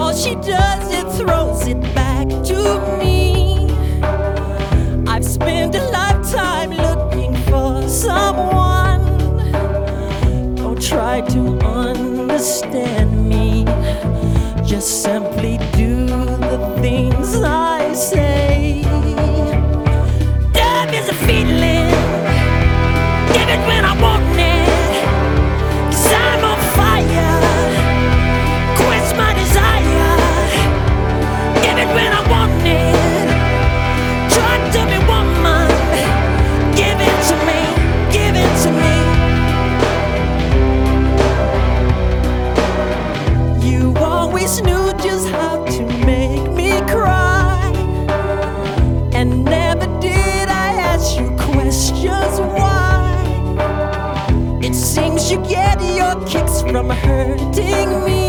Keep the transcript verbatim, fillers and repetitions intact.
all she does is throws it back to me. I've spent a lifetime looking for someone. Don't try to understand me, just simply do the things I say. Love is a feeling, give it when I want it, 'cause I'm on fire, quench my desire. Give it when I want it, talk to me woman, give it to me, give it to me. You always knew just how to make me cry, and never did I ask you questions why. It seems you get your kicks from hurting me.